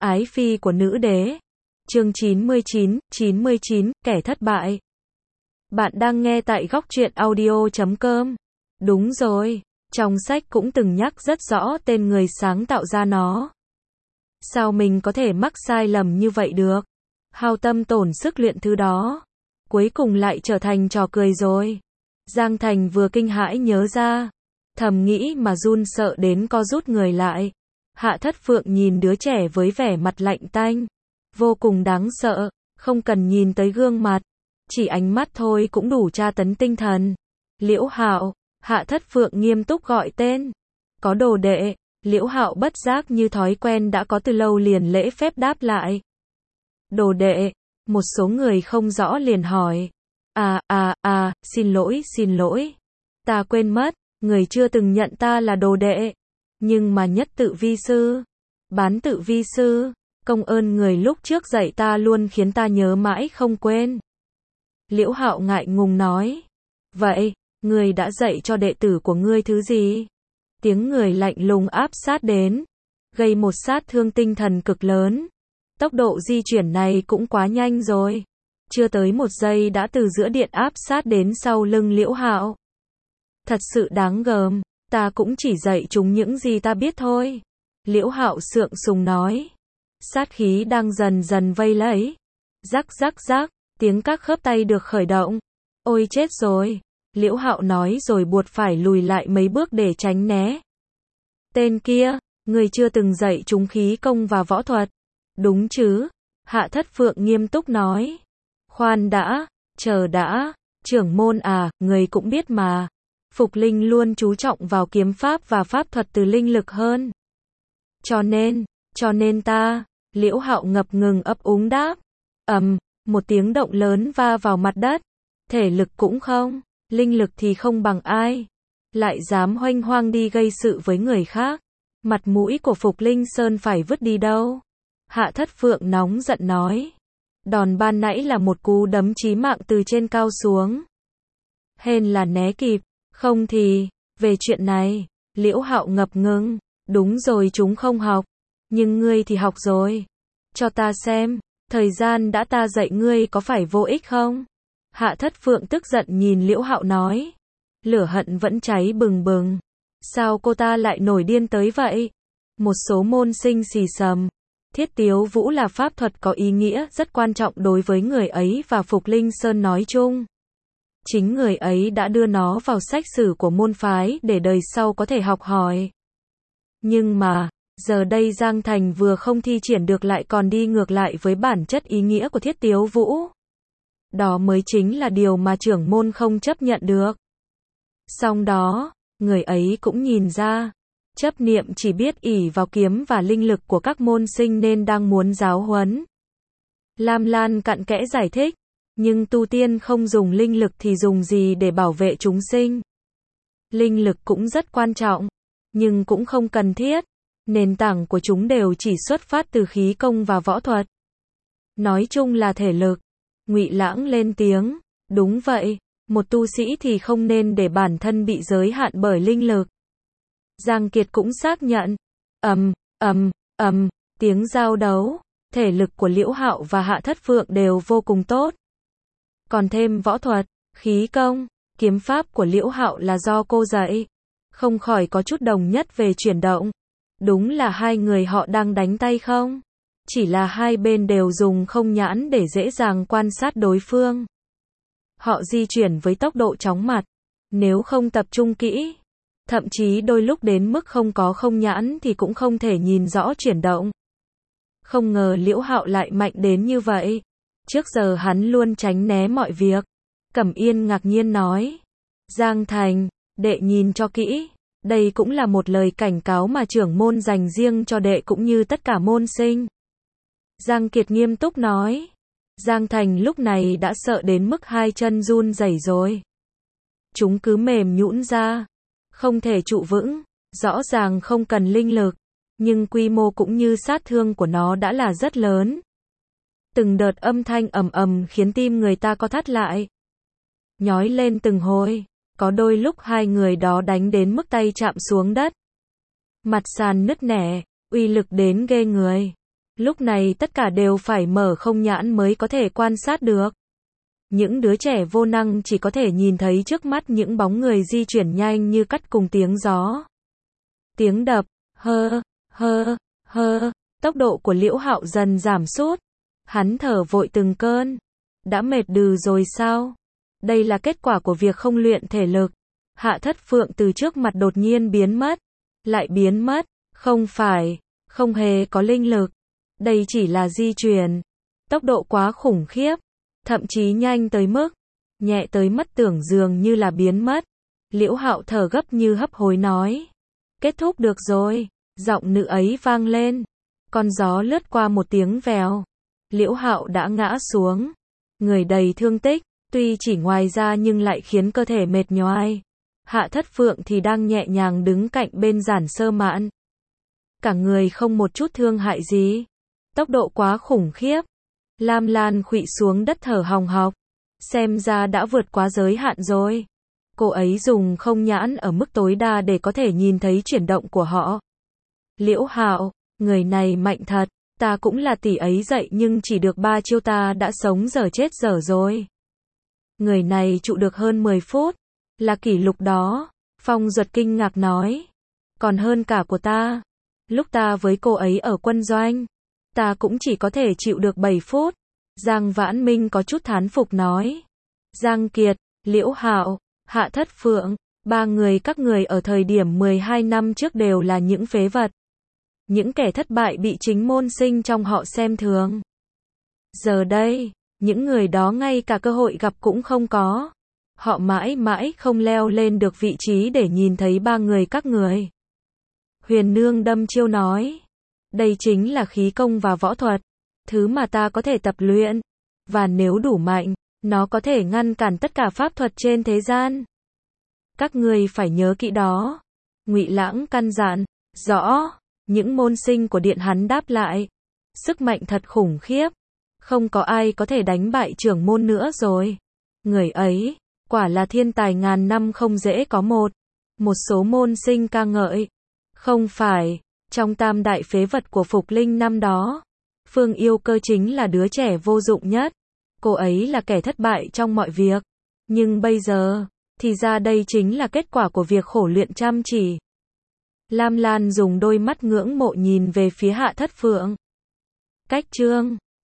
Ái phi của nữ đế. Chương 99, kẻ thất bại. Bạn đang nghe tại góc truyện audio.com. Đúng rồi, trong sách cũng từng nhắc rất rõ tên người sáng tạo ra nó. Sao mình có thể mắc sai lầm như vậy được? Hao tâm tổn sức luyện thứ đó, cuối cùng lại trở thành trò cười rồi. Giang Thành vừa kinh hãi nhớ ra, thầm nghĩ mà run sợ đến co rút người lại. Hạ Thất Phượng nhìn đứa trẻ với vẻ mặt lạnh tanh, vô cùng đáng sợ, không cần nhìn tới gương mặt, chỉ ánh mắt thôi cũng đủ tra tấn tinh thần. Liễu Hạo. Hạ Thất Phượng nghiêm túc gọi tên. Có đồ đệ. Liễu Hạo bất giác như thói quen đã có từ lâu liền lễ phép đáp lại. Đồ đệ. Một số người không rõ liền hỏi. Xin lỗi. Ta quên mất, người chưa từng nhận ta là đồ đệ. Nhưng mà nhất tự vi sư, bán tự vi sư, công ơn người lúc trước dạy ta luôn khiến ta nhớ mãi không quên. Liễu Hạo ngại ngùng nói. Vậy, người đã dạy cho đệ tử của ngươi thứ gì? Tiếng người lạnh lùng áp sát đến, gây một sát thương tinh thần cực lớn. Tốc độ di chuyển này cũng quá nhanh rồi. Chưa tới một giây đã từ giữa điện áp sát đến sau lưng Liễu Hạo. Thật sự đáng gờm, ta cũng chỉ dạy chúng những gì ta biết thôi. Liễu Hạo sượng sùng nói. Sát khí đang dần dần vây lấy. Rắc rắc rắc, tiếng các khớp tay được khởi động. Ôi chết rồi, Liễu Hạo nói rồi buộc phải lùi lại mấy bước để tránh né. Tên kia, người chưa từng dạy chúng khí công và võ thuật. Đúng chứ? Hạ Thất Phượng nghiêm túc nói. Khoan đã, chờ đã, trưởng môn à, người cũng biết mà. Phục Linh luôn chú trọng vào kiếm pháp và pháp thuật từ linh lực hơn. Cho nên ta, Liễu Hạo ngập ngừng ấp úng đáp. Một tiếng động lớn va vào mặt đất. Thể lực cũng không, linh lực thì không bằng ai. Lại dám hoanh hoang đi gây sự với người khác. Mặt mũi của Phục Linh Sơn phải vứt đi đâu? Hạ Thất Phượng nóng giận nói. Đòn ban nãy là một cú đấm chí mạng từ trên cao xuống. Hên là né kịp, không thì, về chuyện này, Liễu Hạo ngập ngừng. Đúng rồi, chúng không học, nhưng ngươi thì học rồi. Cho ta xem, thời gian đã ta dạy ngươi có phải vô ích không? Hạ Thất Phượng tức giận nhìn Liễu Hạo nói. Lửa hận vẫn cháy bừng bừng. Sao cô ta lại nổi điên tới vậy? Một số môn sinh xì xầm. Thiết Tiếu Vũ là pháp thuật có ý nghĩa rất quan trọng đối với người ấy và Phục Linh Sơn nói chung. Chính người ấy đã đưa nó vào sách sử của môn phái để đời sau có thể học hỏi. Nhưng mà, giờ đây Giang Thành vừa không thi triển được lại còn đi ngược lại với bản chất ý nghĩa của Thiết Tiếu Vũ. Đó mới chính là điều mà trưởng môn không chấp nhận được. Song đó, người ấy cũng nhìn ra, chấp niệm chỉ biết ỷ vào kiếm và linh lực của các môn sinh nên đang muốn giáo huấn. Lam Lan cặn kẽ giải thích, nhưng tu tiên không dùng linh lực thì dùng gì để bảo vệ chúng sinh? Linh lực cũng rất quan trọng, nhưng cũng không cần thiết. Nền tảng của chúng đều chỉ xuất phát từ khí công và võ thuật. Nói chung là thể lực. Ngụy Lãng lên tiếng, đúng vậy, một tu sĩ thì không nên để bản thân bị giới hạn bởi linh lực. Giang Kiệt cũng xác nhận. Tiếng giao đấu, thể lực của Liễu Hạo và Hạ Thất Phượng đều vô cùng tốt. Còn thêm võ thuật, khí công, kiếm pháp của Liễu Hạo là do cô dạy, không khỏi có chút đồng nhất về chuyển động. Đúng là hai người họ đang đánh tay không? Chỉ là hai bên đều dùng không nhãn để dễ dàng quan sát đối phương. Họ di chuyển với tốc độ chóng mặt, nếu không tập trung kỹ, thậm chí đôi lúc đến mức không có không nhãn thì cũng không thể nhìn rõ chuyển động. Không ngờ Liễu Hạo lại mạnh đến như vậy. Trước giờ hắn luôn tránh né mọi việc. Cẩm Yên ngạc nhiên nói. Giang Thành, đệ nhìn cho kỹ. Đây cũng là một lời cảnh cáo mà trưởng môn dành riêng cho đệ cũng như tất cả môn sinh. Giang Kiệt nghiêm túc nói. Giang Thành lúc này đã sợ đến mức hai chân run rẩy rồi. Chúng cứ mềm nhũn ra, không thể trụ vững, rõ ràng không cần linh lực, nhưng quy mô cũng như sát thương của nó đã là rất lớn. Từng đợt âm thanh ầm ầm khiến tim người ta co thắt lại. Nhói lên từng hồi, có đôi lúc hai người đó đánh đến mức tay chạm xuống đất. Mặt sàn nứt nẻ, uy lực đến ghê người. Lúc này tất cả đều phải mở không nhãn mới có thể quan sát được. Những đứa trẻ vô năng chỉ có thể nhìn thấy trước mắt những bóng người di chuyển nhanh như cắt cùng tiếng gió. Tiếng đập, hơ, hơ, hơ, tốc độ của Liễu Hạo dần giảm sút. Hắn thở vội từng cơn. Đã mệt đừ rồi sao? Đây là kết quả của việc không luyện thể lực. Hạ Thất Phượng từ trước mặt đột nhiên biến mất. Lại biến mất, không phải, không hề có linh lực. Đây chỉ là di chuyển. Tốc độ quá khủng khiếp. Thậm chí nhanh tới mức, nhẹ tới mất tưởng dường như là biến mất. Liễu Hạo thở gấp như hấp hối nói. Kết thúc được rồi, giọng nữ ấy vang lên. Con gió lướt qua một tiếng vèo. Liễu Hạo đã ngã xuống. Người đầy thương tích, tuy chỉ ngoài ra nhưng lại khiến cơ thể mệt nhoài. Hạ Thất Phượng thì đang nhẹ nhàng đứng cạnh bên Giản Sơ Mạn. Cả người không một chút thương hại gì. Tốc độ quá khủng khiếp. Lam Lan khuỵu xuống đất thở hồng hộc. Xem ra đã vượt quá giới hạn rồi. Cô ấy dùng không nhãn ở mức tối đa để có thể nhìn thấy chuyển động của họ. Liễu Hạo, người này mạnh thật. Ta cũng là tỷ ấy dạy nhưng chỉ được 3 chiêu ta đã sống dở chết dở rồi. Người này trụ được hơn 10 phút. Là kỷ lục đó. Phong Duật kinh ngạc nói. Còn hơn cả của ta. Lúc ta với cô ấy ở quân doanh, ta cũng chỉ có thể chịu được 7 phút. Giang Vãn Minh có chút thán phục nói. Giang Kiệt, Liễu Hạo, Hạ Thất Phượng, 3 người các người ở thời điểm 12 năm trước đều là những phế vật. Những kẻ thất bại bị chính môn sinh trong họ xem thường. Giờ đây, những người đó ngay cả cơ hội gặp cũng không có. Họ mãi mãi không leo lên được vị trí để nhìn thấy 3 người các người. Huyền Nương đâm chiêu nói. Đây chính là khí công và võ thuật. Thứ mà ta có thể tập luyện. Và nếu đủ mạnh, nó có thể ngăn cản tất cả pháp thuật trên thế gian. Các người phải nhớ kỹ đó. Ngụy Lãng căn dặn. Rõ. Những môn sinh của điện hắn đáp lại. Sức mạnh thật khủng khiếp. Không có ai có thể đánh bại trưởng môn nữa rồi. Người ấy, quả là thiên tài ngàn năm không dễ có một. Một số môn sinh ca ngợi. Không phải, trong tam đại phế vật của Phục Linh năm đó, Phương Yêu Cơ chính là đứa trẻ vô dụng nhất. Cô ấy là kẻ thất bại trong mọi việc. Nhưng bây giờ, thì ra đây chính là kết quả của việc khổ luyện chăm chỉ. Lam Lan dùng đôi mắt ngưỡng mộ nhìn về phía Hạ Thất Phượng. Cách chương